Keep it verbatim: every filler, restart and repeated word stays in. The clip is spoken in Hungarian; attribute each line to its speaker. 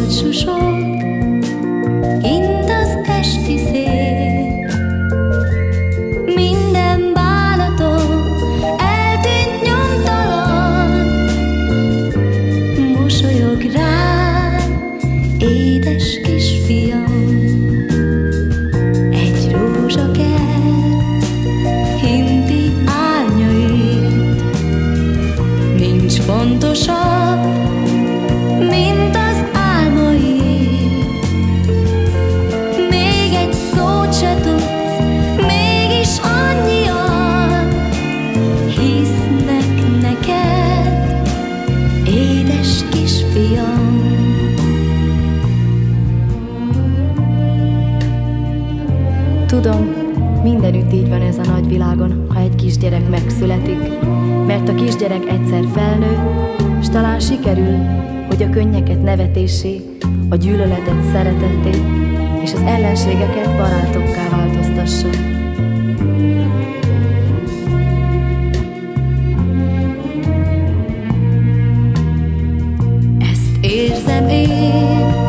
Speaker 1: búcsú sok, kint az esti szél. Minden bánatom eltűnt nyomtalan, mosolyog rám, édes kisfiam. Egy rózsakert hinti árnyait, nincs fontosabb, mint az álmaid. Még egy szót se tudsz, mégis annyian hisznek neked, édes kisfiam.
Speaker 2: Tudom, mindenütt így van ez a nagyvilágon, ha egy kisgyerek megszületik, mert a kisgyerek egyszer felnő, s talán sikerül, hogy a könnyeket nevetésé, a gyűlöletet szeretetté, és az ellenségeket barátokká változtassa.
Speaker 1: Ezt érzem én,